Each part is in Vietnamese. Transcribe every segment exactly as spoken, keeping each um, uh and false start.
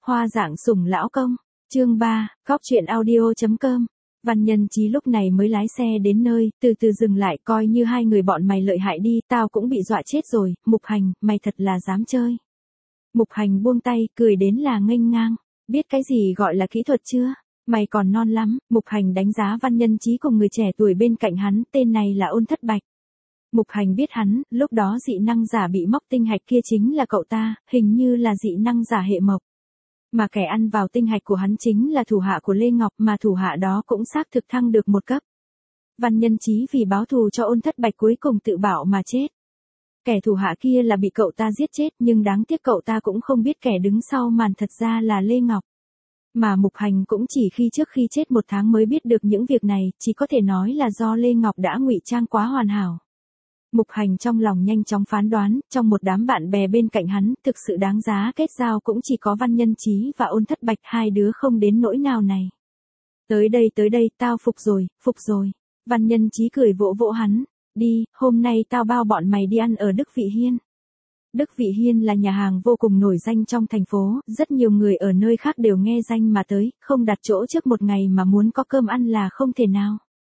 Hoa dạng sủng lão công, chương ba, cóc truyện audio chấm com. Văn Nhân Chí lúc này mới lái xe đến nơi, từ từ dừng lại, coi như hai người bọn mày lợi hại đi, tao cũng bị dọa chết rồi. Mục Hành, mày thật là dám chơi. Mục Hành buông tay, cười đến là nghênh ngang, biết cái gì gọi là kỹ thuật chưa? Mày còn non lắm. Mục Hành đánh giá Văn Nhân Chí cùng người trẻ tuổi bên cạnh hắn, tên này là Ôn Thất Bạch. Mục Hành biết hắn, lúc đó dị năng giả bị móc tinh hạch kia chính là cậu ta, hình như là dị năng giả hệ mộc. Mà kẻ ăn vào tinh hạch của hắn chính là thủ hạ của Lê Ngọc, mà thủ hạ đó cũng xác thực thăng được một cấp. Văn Nhân Chí vì báo thù cho Ôn Thất Bạch cuối cùng tự bạo mà chết. Kẻ thủ hạ kia là bị cậu ta giết chết, nhưng đáng tiếc cậu ta cũng không biết kẻ đứng sau màn thật ra là Lê Ngọc. Mà Mục Hành cũng chỉ khi trước khi chết một tháng mới biết được những việc này, chỉ có thể nói là do Lê Ngọc đã ngụy trang quá hoàn hảo. Mục Hành trong lòng nhanh chóng phán đoán, trong một đám bạn bè bên cạnh hắn, thực sự đáng giá kết giao cũng chỉ có Văn Nhân Chí và Ôn Thất Bạch, hai đứa không đến nỗi nào này. Tới đây tới đây, tao phục rồi, phục rồi. Văn Nhân Chí cười vỗ vỗ hắn, đi, hôm nay tao bao bọn mày đi ăn ở Đức Vị Hiên. Đức Vị Hiên là nhà hàng vô cùng nổi danh trong thành phố, rất nhiều người ở nơi khác đều nghe danh mà tới, không đặt chỗ trước một ngày mà muốn có cơm ăn là không thể nào.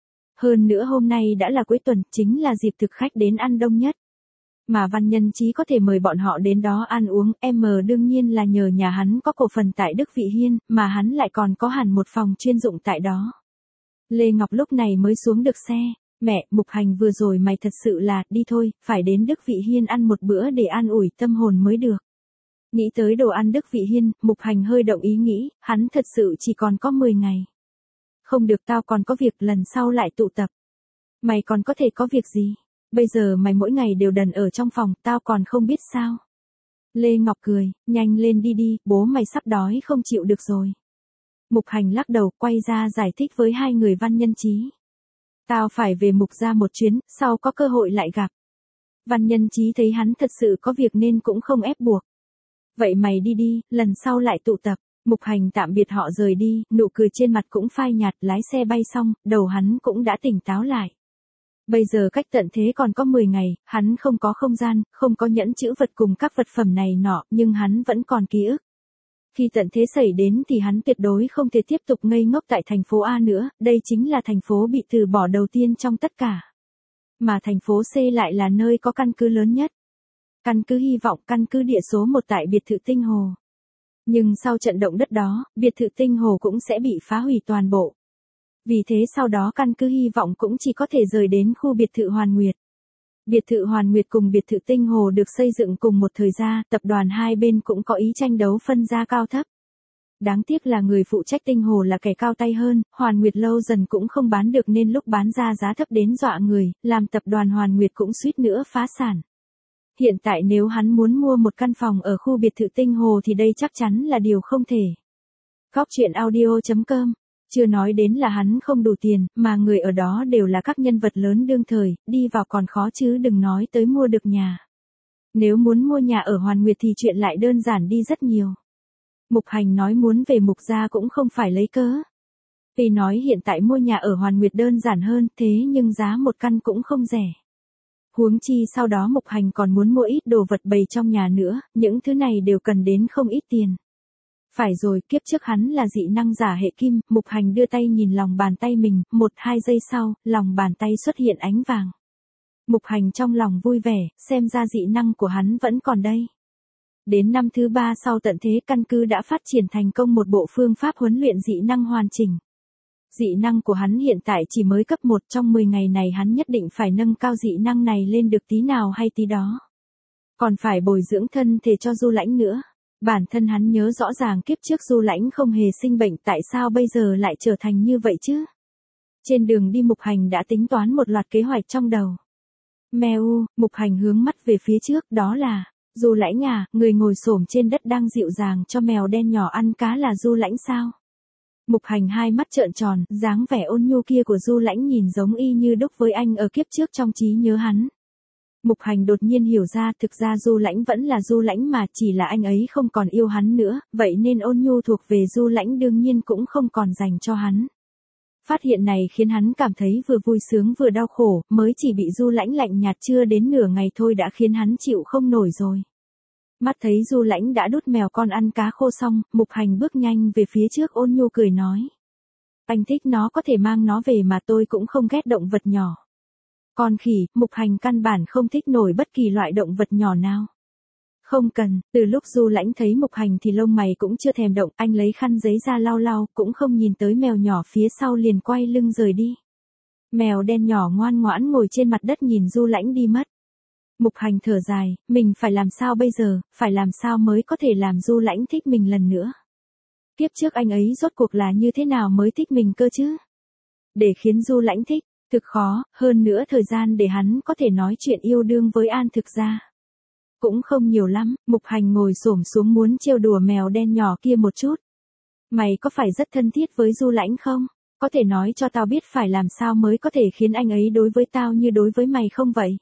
Hơn nữa hôm nay đã là cuối tuần, chính là dịp thực khách đến ăn đông nhất. Mà Văn Nhân Chí có thể mời bọn họ đến đó ăn uống, em đương nhiên là nhờ nhà hắn có cổ phần tại Đức Vị Hiên, mà hắn lại còn có hẳn một phòng chuyên dụng tại đó. Lê Ngọc lúc này mới xuống được xe, mẹ, Mục Hành vừa rồi mày thật sự là, đi thôi, phải đến Đức Vị Hiên ăn một bữa để an ủi tâm hồn mới được. Nghĩ tới đồ ăn Đức Vị Hiên, Mục Hành hơi động ý nghĩ, hắn thật sự chỉ còn có mười ngày. Không được, tao còn có việc, lần sau lại tụ tập. Mày còn có thể có việc gì? Bây giờ mày mỗi ngày đều đần ở trong phòng, tao còn không biết sao. Lê Ngọc cười, nhanh lên đi đi, bố mày sắp đói không chịu được rồi. Mục Hành lắc đầu, quay ra giải thích với hai người Văn Nhân Chí. Tao phải về Mục gia một chuyến, sau có cơ hội lại gặp. Văn Nhân Chí thấy hắn thật sự có việc nên cũng không ép buộc. Vậy mày đi đi, lần sau lại tụ tập. Mục Hành tạm biệt họ rời đi, nụ cười trên mặt cũng phai nhạt, lái xe bay xong, đầu hắn cũng đã tỉnh táo lại. Bây giờ cách tận thế còn có mười ngày, hắn không có không gian, không có nhẫn trữ vật cùng các vật phẩm này nọ, nhưng hắn vẫn còn ký ức. Khi tận thế xảy đến thì hắn tuyệt đối không thể tiếp tục ngây ngốc tại thành phố A nữa, đây chính là thành phố bị từ bỏ đầu tiên trong tất cả. Mà thành phố C lại là nơi có căn cứ lớn nhất. Căn cứ Hy Vọng, căn cứ địa số một tại biệt thự Tinh Hồ. Nhưng sau trận động đất đó, biệt thự Tinh Hồ cũng sẽ bị phá hủy toàn bộ. Vì thế sau đó căn cứ Hy Vọng cũng chỉ có thể rời đến khu biệt thự Hoàn Nguyệt. Biệt thự Hoàn Nguyệt cùng biệt thự Tinh Hồ được xây dựng cùng một thời gian, tập đoàn hai bên cũng có ý tranh đấu phân ra cao thấp. Đáng tiếc là người phụ trách Tinh Hồ là kẻ cao tay hơn, Hoàn Nguyệt lâu dần cũng không bán được nên lúc bán ra giá thấp đến dọa người, làm tập đoàn Hoàn Nguyệt cũng suýt nữa phá sản. Hiện tại nếu hắn muốn mua một căn phòng ở khu biệt thự Tinh Hồ thì đây chắc chắn là điều không thể. Cóc truyện audio chấm com. Chưa nói đến là hắn không đủ tiền, mà người ở đó đều là các nhân vật lớn đương thời, đi vào còn khó chứ đừng nói tới mua được nhà. Nếu muốn mua nhà ở Hoàn Nguyệt thì chuyện lại đơn giản đi rất nhiều. Mục Hành nói muốn về Mục gia cũng không phải lấy cớ. Vì nói hiện tại mua nhà ở Hoàn Nguyệt đơn giản hơn, thế nhưng giá một căn cũng không rẻ. Huống chi sau đó Mục Hành còn muốn mua ít đồ vật bày trong nhà nữa, những thứ này đều cần đến không ít tiền. Phải rồi, kiếp trước hắn là dị năng giả hệ kim, Mục Hành đưa tay nhìn lòng bàn tay mình, một hai giây sau, lòng bàn tay xuất hiện ánh vàng. Mục Hành trong lòng vui vẻ, xem ra dị năng của hắn vẫn còn đây. Đến năm thứ ba sau tận thế, căn cứ đã phát triển thành công một bộ phương pháp huấn luyện dị năng hoàn chỉnh. Dị năng của hắn hiện tại chỉ mới cấp một, trong mười ngày này hắn nhất định phải nâng cao dị năng này lên được tí nào hay tí đó. Còn phải bồi dưỡng thân thể cho Du Lãnh nữa. Bản thân hắn nhớ rõ ràng kiếp trước Du Lãnh không hề sinh bệnh, tại sao bây giờ lại trở thành như vậy chứ? Trên đường đi Mục Hành đã tính toán một loạt kế hoạch trong đầu. Mèo, Mục Hành hướng mắt về phía trước, đó là, Du Lãnh à, người ngồi xổm trên đất đang dịu dàng cho mèo đen nhỏ ăn cá là Du Lãnh sao? Mục Hành hai mắt trợn tròn, dáng vẻ ôn nhu kia của Du Lãnh nhìn giống y như đúc với anh ở kiếp trước trong trí nhớ hắn. Mục Hành đột nhiên hiểu ra, thực ra Du Lãnh vẫn là Du Lãnh mà, chỉ là anh ấy không còn yêu hắn nữa, vậy nên ôn nhu thuộc về Du Lãnh đương nhiên cũng không còn dành cho hắn. Phát hiện này khiến hắn cảm thấy vừa vui sướng vừa đau khổ, mới chỉ bị Du Lãnh lạnh nhạt chưa đến nửa ngày thôi đã khiến hắn chịu không nổi rồi. Mắt thấy Du Lãnh đã đút mèo con ăn cá khô xong, Mục Hành bước nhanh về phía trước ôn nhu cười nói. Anh thích nó có thể mang nó về mà tôi cũng không ghét động vật nhỏ. Con khỉ, Mục Hành căn bản không thích nổi bất kỳ loại động vật nhỏ nào. Không cần, từ lúc Du Lãnh thấy Mục Hành thì lông mày cũng chưa thèm động, anh lấy khăn giấy ra lau lau, cũng không nhìn tới mèo nhỏ phía sau liền quay lưng rời đi. Mèo đen nhỏ ngoan ngoãn ngồi trên mặt đất nhìn Du Lãnh đi mất. Mục Hành thở dài, mình phải làm sao bây giờ, phải làm sao mới có thể làm Du Lãnh thích mình lần nữa. Kiếp trước anh ấy rốt cuộc là như thế nào mới thích mình cơ chứ? Để khiến Du Lãnh thích, thực khó, hơn nữa thời gian để hắn có thể nói chuyện yêu đương với An Thực ra cũng không nhiều lắm. Mục Hành ngồi xổm xuống muốn trêu đùa mèo đen nhỏ kia một chút. Mày có phải rất thân thiết với Du Lãnh không? Có thể nói cho tao biết phải làm sao mới có thể khiến anh ấy đối với tao như đối với mày không vậy?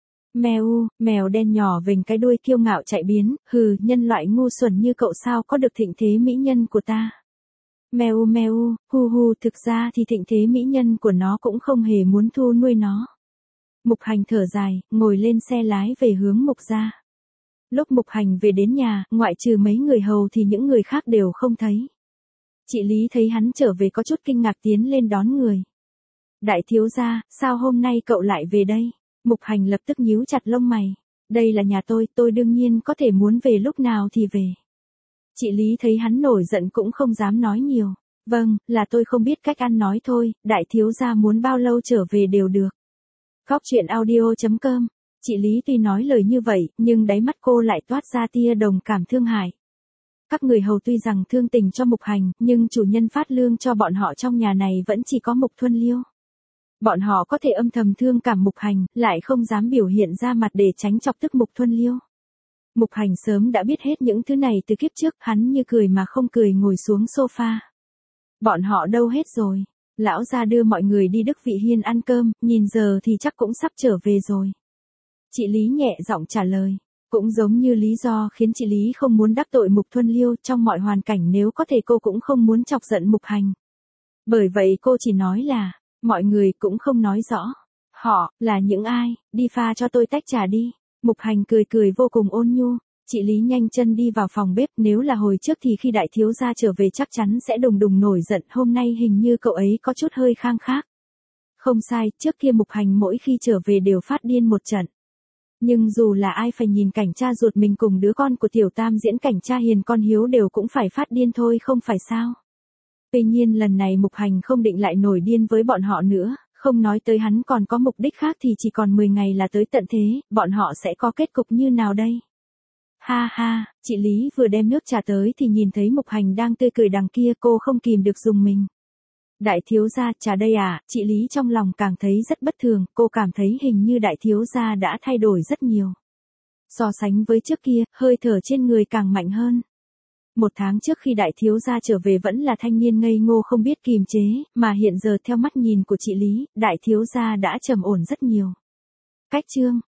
Mèo, mèo đen nhỏ vểnh cái đuôi kiêu ngạo chạy biến, hừ, nhân loại ngu xuẩn như cậu sao có được thịnh thế mỹ nhân của ta. Mèo mèo, hu hu, thực ra thì thịnh thế mỹ nhân của nó cũng không hề muốn thu nuôi nó. Mục Hành thở dài, ngồi lên xe lái về hướng Mục gia. Lúc Mục Hành về đến nhà, ngoại trừ mấy người hầu thì những người khác đều không thấy. Chị Lý thấy hắn trở về có chút kinh ngạc tiến lên đón người. Đại thiếu gia, sao hôm nay cậu lại về đây? Mục Hành lập tức nhíu chặt lông mày. Đây là nhà tôi, tôi đương nhiên có thể muốn về lúc nào thì về. Chị Lý thấy hắn nổi giận cũng không dám nói nhiều. Vâng, là tôi không biết cách ăn nói thôi, đại thiếu gia muốn bao lâu trở về đều được. Góc truyện audio chấm com. Chị Lý tuy nói lời như vậy, nhưng đáy mắt cô lại toát ra tia đồng cảm thương hại. Các người hầu tuy rằng thương tình cho Mục Hành, nhưng chủ nhân phát lương cho bọn họ trong nhà này vẫn chỉ có Mục Thuân Liêu. Bọn họ có thể âm thầm thương cảm Mục Hành, lại không dám biểu hiện ra mặt để tránh chọc tức Mục Thuân Liêu. Mục Hành sớm đã biết hết những thứ này từ kiếp trước, hắn như cười mà không cười ngồi xuống sofa. Bọn họ đâu hết rồi? Lão gia đưa mọi người đi Đức Vị Hiên ăn cơm, nhìn giờ thì chắc cũng sắp trở về rồi. Chị Lý nhẹ giọng trả lời. Cũng giống như lý do khiến chị Lý không muốn đắc tội Mục Thuân Liêu, trong mọi hoàn cảnh nếu có thể cô cũng không muốn chọc giận Mục Hành. Bởi vậy cô chỉ nói là, mọi người cũng không nói rõ. Họ, là những ai, đi pha cho tôi tách trà đi. Mục Hành cười cười vô cùng ôn nhu. Chị Lý nhanh chân đi vào phòng bếp, nếu là hồi trước thì khi đại thiếu gia trở về chắc chắn sẽ đùng đùng nổi giận, hôm nay hình như cậu ấy có chút hơi khang khác. Không sai, trước kia Mục Hành mỗi khi trở về đều phát điên một trận. Nhưng dù là ai phải nhìn cảnh cha ruột mình cùng đứa con của Tiểu Tam diễn cảnh cha hiền con hiếu đều cũng phải phát điên thôi không phải sao. Tuy nhiên lần này Mục Hành không định lại nổi điên với bọn họ nữa, không nói tới hắn còn có mục đích khác thì chỉ còn mười ngày là tới tận thế, bọn họ sẽ có kết cục như nào đây? Ha ha, chị Lý vừa đem nước trà tới thì nhìn thấy Mục Hành đang tươi cười đằng kia, cô không kìm được dùng mình. Đại thiếu gia, trà đây à? Chị Lý trong lòng càng thấy rất bất thường, cô cảm thấy hình như đại thiếu gia đã thay đổi rất nhiều. So sánh với trước kia, hơi thở trên người càng mạnh hơn. Một tháng trước khi đại thiếu gia trở về vẫn là thanh niên ngây ngô không biết kìm chế, mà hiện giờ theo mắt nhìn của chị Lý, đại thiếu gia đã trầm ổn rất nhiều. Cách chương